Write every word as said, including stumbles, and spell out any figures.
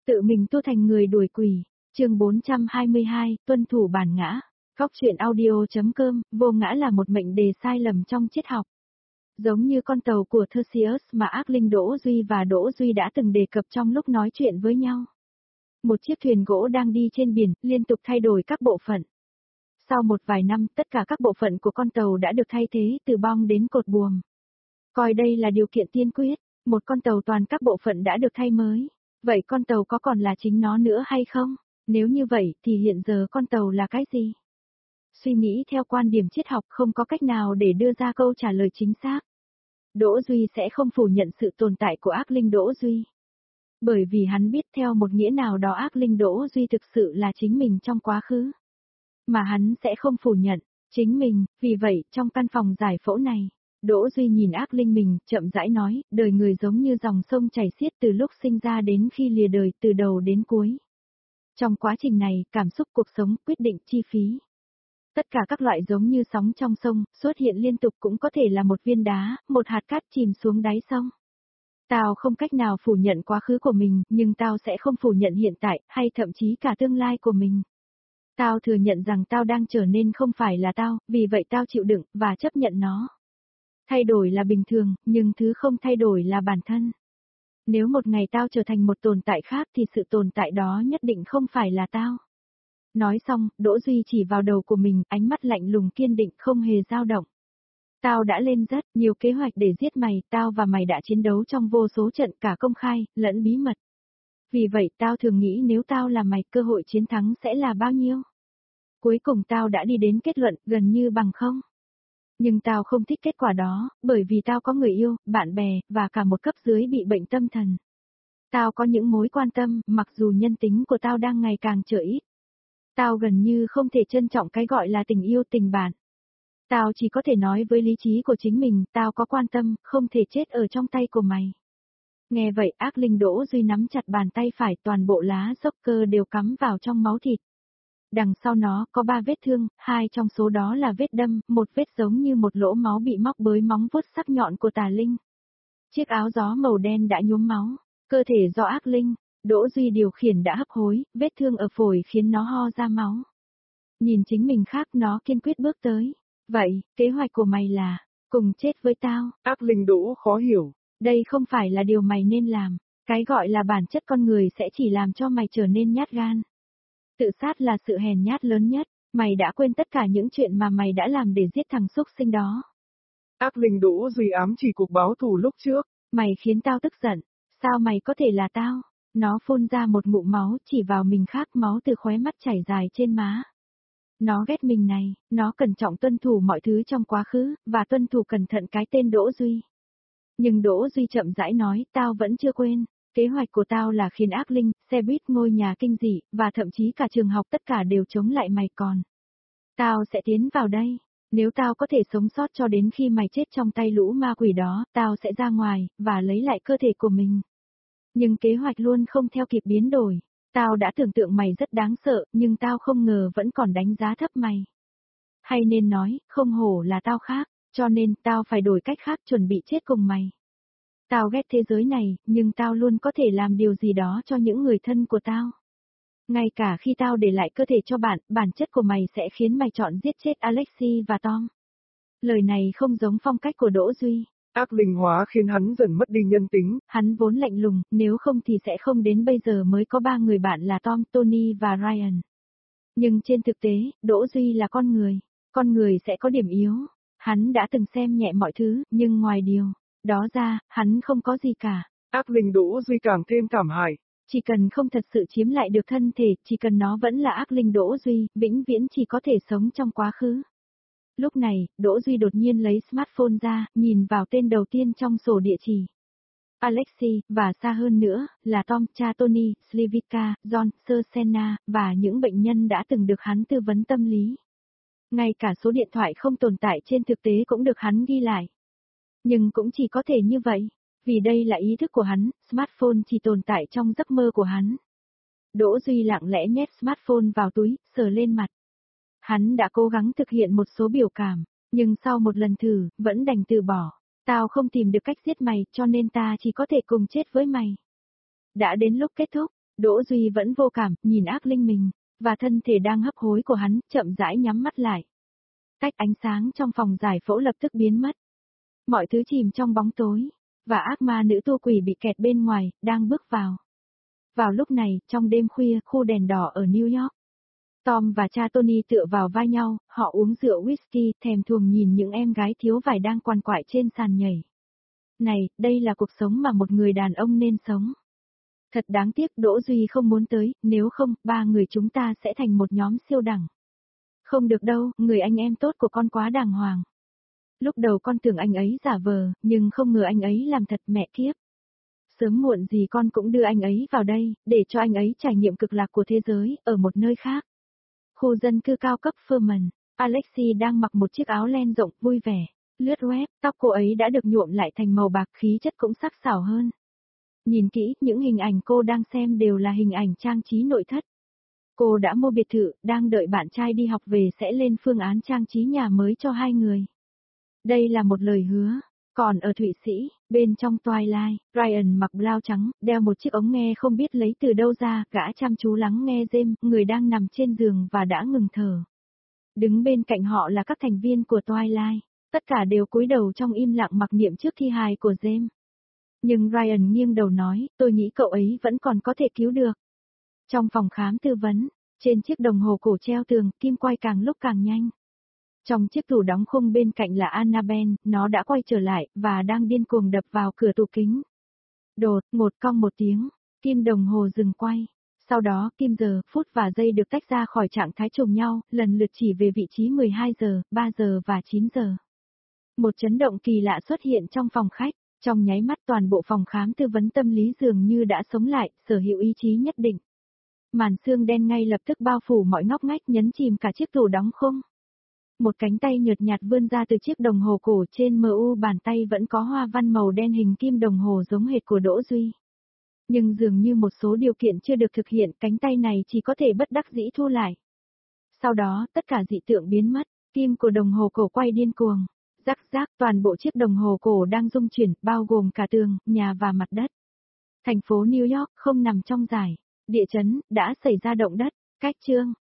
Tự mình tu thành người đuổi quỷ, chương bốn trăm hai mươi hai, tuân thủ bản ngã. Góc truyện audio.com, vô ngã là một mệnh đề sai lầm trong triết học. Giống như con tàu của Theseus mà ác linh Đỗ Duy và Đỗ Duy đã từng đề cập trong lúc nói chuyện với nhau. Một chiếc thuyền gỗ đang đi trên biển, liên tục thay đổi các bộ phận. Sau một vài năm, tất cả các bộ phận của con tàu đã được thay thế từ bong đến cột buồm. Coi đây là điều kiện tiên quyết, một con tàu toàn các bộ phận đã được thay mới. Vậy con tàu có còn là chính nó nữa hay không? Nếu như vậy thì hiện giờ con tàu là cái gì? Suy nghĩ theo quan điểm triết học không có cách nào để đưa ra câu trả lời chính xác. Đỗ Duy sẽ không phủ nhận sự tồn tại của ác linh Đỗ Duy. Bởi vì hắn biết theo một nghĩa nào đó ác linh Đỗ Duy thực sự là chính mình trong quá khứ. Mà hắn sẽ không phủ nhận chính mình, vì vậy trong căn phòng giải phẫu này, Đỗ Duy nhìn ác linh mình, chậm rãi nói, đời người giống như dòng sông chảy xiết từ lúc sinh ra đến khi lìa đời, từ đầu đến cuối. Trong quá trình này, cảm xúc cuộc sống quyết định chi phí. Tất cả các loại giống như sóng trong sông, xuất hiện liên tục cũng có thể là một viên đá, một hạt cát chìm xuống đáy sông. Tao không cách nào phủ nhận quá khứ của mình, nhưng tao sẽ không phủ nhận hiện tại, hay thậm chí cả tương lai của mình. Tao thừa nhận rằng tao đang trở nên không phải là tao, vì vậy tao chịu đựng, và chấp nhận nó. Thay đổi là bình thường, nhưng thứ không thay đổi là bản thân. Nếu một ngày tao trở thành một tồn tại khác thì sự tồn tại đó nhất định không phải là tao. Nói xong, Đỗ Duy chỉ vào đầu của mình, ánh mắt lạnh lùng kiên định không hề dao động. Tao đã lên rất nhiều kế hoạch để giết mày, tao và mày đã chiến đấu trong vô số trận cả công khai, lẫn bí mật. Vì vậy tao thường nghĩ nếu tao là mày cơ hội chiến thắng sẽ là bao nhiêu? Cuối cùng tao đã đi đến kết luận gần như bằng không. Nhưng tao không thích kết quả đó, bởi vì tao có người yêu, bạn bè, và cả một cấp dưới bị bệnh tâm thần. Tao có những mối quan tâm, mặc dù nhân tính của tao đang ngày càng trở ít. Tao gần như không thể trân trọng cái gọi là tình yêu tình bạn. Tao chỉ có thể nói với lý trí của chính mình, tao có quan tâm, không thể chết ở trong tay của mày. Nghe vậy ác linh Đỗ Duy nắm chặt bàn tay phải, toàn bộ lá dốc cơ đều cắm vào trong máu thịt. Đằng sau nó có ba vết thương, hai trong số đó là vết đâm, một vết giống như một lỗ máu bị móc bới móng vuốt sắc nhọn của tà linh. Chiếc áo gió màu đen đã nhuốm máu, cơ thể do ác linh, Đỗ Duy điều khiển đã hấp hối, vết thương ở phổi khiến nó ho ra máu. Nhìn chính mình khác nó kiên quyết bước tới. Vậy, kế hoạch của mày là, cùng chết với tao. Ác linh Đỗ khó hiểu. Đây không phải là điều mày nên làm, cái gọi là bản chất con người sẽ chỉ làm cho mày trở nên nhát gan. Tự sát là sự hèn nhát lớn nhất, mày đã quên tất cả những chuyện mà mày đã làm để giết thằng xúc sinh đó. Ác linh Đỗ Duy ám chỉ cuộc báo thù lúc trước. Mày khiến tao tức giận, sao mày có thể là tao? Nó phun ra một ngụm máu chỉ vào mình khác, máu từ khóe mắt chảy dài trên má. Nó ghét mình này, nó cẩn trọng tuân thủ mọi thứ trong quá khứ, và tuân thủ cẩn thận cái tên Đỗ Duy. Nhưng Đỗ Duy chậm rãi nói, tao vẫn chưa quên. Kế hoạch của tao là khiến ác linh, xe buýt, ngôi nhà kinh dị, và thậm chí cả trường học tất cả đều chống lại mày còn. Tao sẽ tiến vào đây. Nếu tao có thể sống sót cho đến khi mày chết trong tay lũ ma quỷ đó, tao sẽ ra ngoài, và lấy lại cơ thể của mình. Nhưng kế hoạch luôn không theo kịp biến đổi. Tao đã tưởng tượng mày rất đáng sợ, nhưng tao không ngờ vẫn còn đánh giá thấp mày. Hay nên nói, không hổ là tao khác, cho nên tao phải đổi cách khác chuẩn bị chết cùng mày. Tao ghét thế giới này, nhưng tao luôn có thể làm điều gì đó cho những người thân của tao. Ngay cả khi tao để lại cơ thể cho bạn, bản chất của mày sẽ khiến mày chọn giết chết Alexi và Tom. Lời này không giống phong cách của Đỗ Duy. Ác linh hóa khiến hắn dần mất đi nhân tính. Hắn vốn lạnh lùng, nếu không thì sẽ không đến bây giờ mới có ba người bạn là Tom, Tony và Ryan. Nhưng trên thực tế, Đỗ Duy là con người. Con người sẽ có điểm yếu. Hắn đã từng xem nhẹ mọi thứ, nhưng ngoài điều đó ra, hắn không có gì cả. Ác linh Đỗ Duy càng thêm thảm hại. Chỉ cần không thật sự chiếm lại được thân thể, chỉ cần nó vẫn là ác linh Đỗ Duy, vĩnh viễn chỉ có thể sống trong quá khứ. Lúc này, Đỗ Duy đột nhiên lấy smartphone ra, nhìn vào tên đầu tiên trong sổ địa chỉ. Alexi, và xa hơn nữa, là Tom, cha Tony, Slivika, John, Sir Senna, và những bệnh nhân đã từng được hắn tư vấn tâm lý. Ngay cả số điện thoại không tồn tại trên thực tế cũng được hắn ghi lại. Nhưng cũng chỉ có thể như vậy, vì đây là ý thức của hắn, smartphone chỉ tồn tại trong giấc mơ của hắn. Đỗ Duy lặng lẽ nhét smartphone vào túi, sờ lên mặt. Hắn đã cố gắng thực hiện một số biểu cảm, nhưng sau một lần thử, vẫn đành từ bỏ. Tao không tìm được cách giết mày, cho nên ta chỉ có thể cùng chết với mày. Đã đến lúc kết thúc, Đỗ Duy vẫn vô cảm, nhìn ác linh mình, và thân thể đang hấp hối của hắn, chậm rãi nhắm mắt lại. Cách ánh sáng trong phòng giải phẫu lập tức biến mất. Mọi thứ chìm trong bóng tối, và ác ma nữ tu quỷ bị kẹt bên ngoài, đang bước vào. Vào lúc này, trong đêm khuya, khu đèn đỏ ở New York. Tom và cha Tony tựa vào vai nhau, họ uống rượu whisky, thèm thuồng nhìn những em gái thiếu vải đang quằn quại trên sàn nhảy. Này, đây là cuộc sống mà một người đàn ông nên sống. Thật đáng tiếc Đỗ Duy không muốn tới, nếu không, ba người chúng ta sẽ thành một nhóm siêu đẳng. Không được đâu, người anh em tốt của con quá đàng hoàng. Lúc đầu con tưởng anh ấy giả vờ, nhưng không ngờ anh ấy làm thật, mẹ kiếp. Sớm muộn gì con cũng đưa anh ấy vào đây, để cho anh ấy trải nghiệm cực lạc của thế giới, ở một nơi khác. Khu dân cư cao cấp Furman, Alexi đang mặc một chiếc áo len rộng, vui vẻ, lướt web, tóc cô ấy đã được nhuộm lại thành màu bạc, khí chất cũng sắc sảo hơn. Nhìn kỹ, những hình ảnh cô đang xem đều là hình ảnh trang trí nội thất. Cô đã mua biệt thự, đang đợi bạn trai đi học về sẽ lên phương án trang trí nhà mới cho hai người. Đây là một lời hứa. Còn ở Thụy Sĩ, bên trong Twilight, Ryan mặc blau trắng, đeo một chiếc ống nghe không biết lấy từ đâu ra, gã chăm chú lắng nghe James, người đang nằm trên giường và đã ngừng thở. Đứng bên cạnh họ là các thành viên của Twilight, tất cả đều cúi đầu trong im lặng mặc niệm trước thi hài của James. Nhưng Ryan nghiêng đầu nói, tôi nghĩ cậu ấy vẫn còn có thể cứu được. Trong phòng khám tư vấn, trên chiếc đồng hồ cổ treo tường, kim quay càng lúc càng nhanh. Trong chiếc tủ đóng khung bên cạnh là Annabelle, nó đã quay trở lại, và đang điên cuồng đập vào cửa tủ kính. Đột, một cong một tiếng, kim đồng hồ dừng quay. Sau đó, kim giờ, phút và giây được tách ra khỏi trạng thái trùng nhau, lần lượt chỉ về vị trí mười hai giờ, ba giờ và chín giờ. Một chấn động kỳ lạ xuất hiện trong phòng khách, trong nháy mắt toàn bộ phòng khám tư vấn tâm lý dường như đã sống lại, sở hữu ý chí nhất định. Màn sương đen ngay lập tức bao phủ mọi ngóc ngách, nhấn chìm cả chiếc tủ đóng khung. Một cánh tay nhợt nhạt vươn ra từ chiếc đồng hồ cổ, trên mu bàn tay vẫn có hoa văn màu đen hình kim đồng hồ giống hệt của Đỗ Duy. Nhưng dường như một số điều kiện chưa được thực hiện, cánh tay này chỉ có thể bất đắc dĩ thu lại. Sau đó, tất cả dị tượng biến mất, kim của đồng hồ cổ quay điên cuồng. Rắc rác, toàn bộ chiếc đồng hồ cổ đang rung chuyển, bao gồm cả tường, nhà và mặt đất. Thành phố New York không nằm trong giải địa chấn, đã xảy ra động đất. Cách chương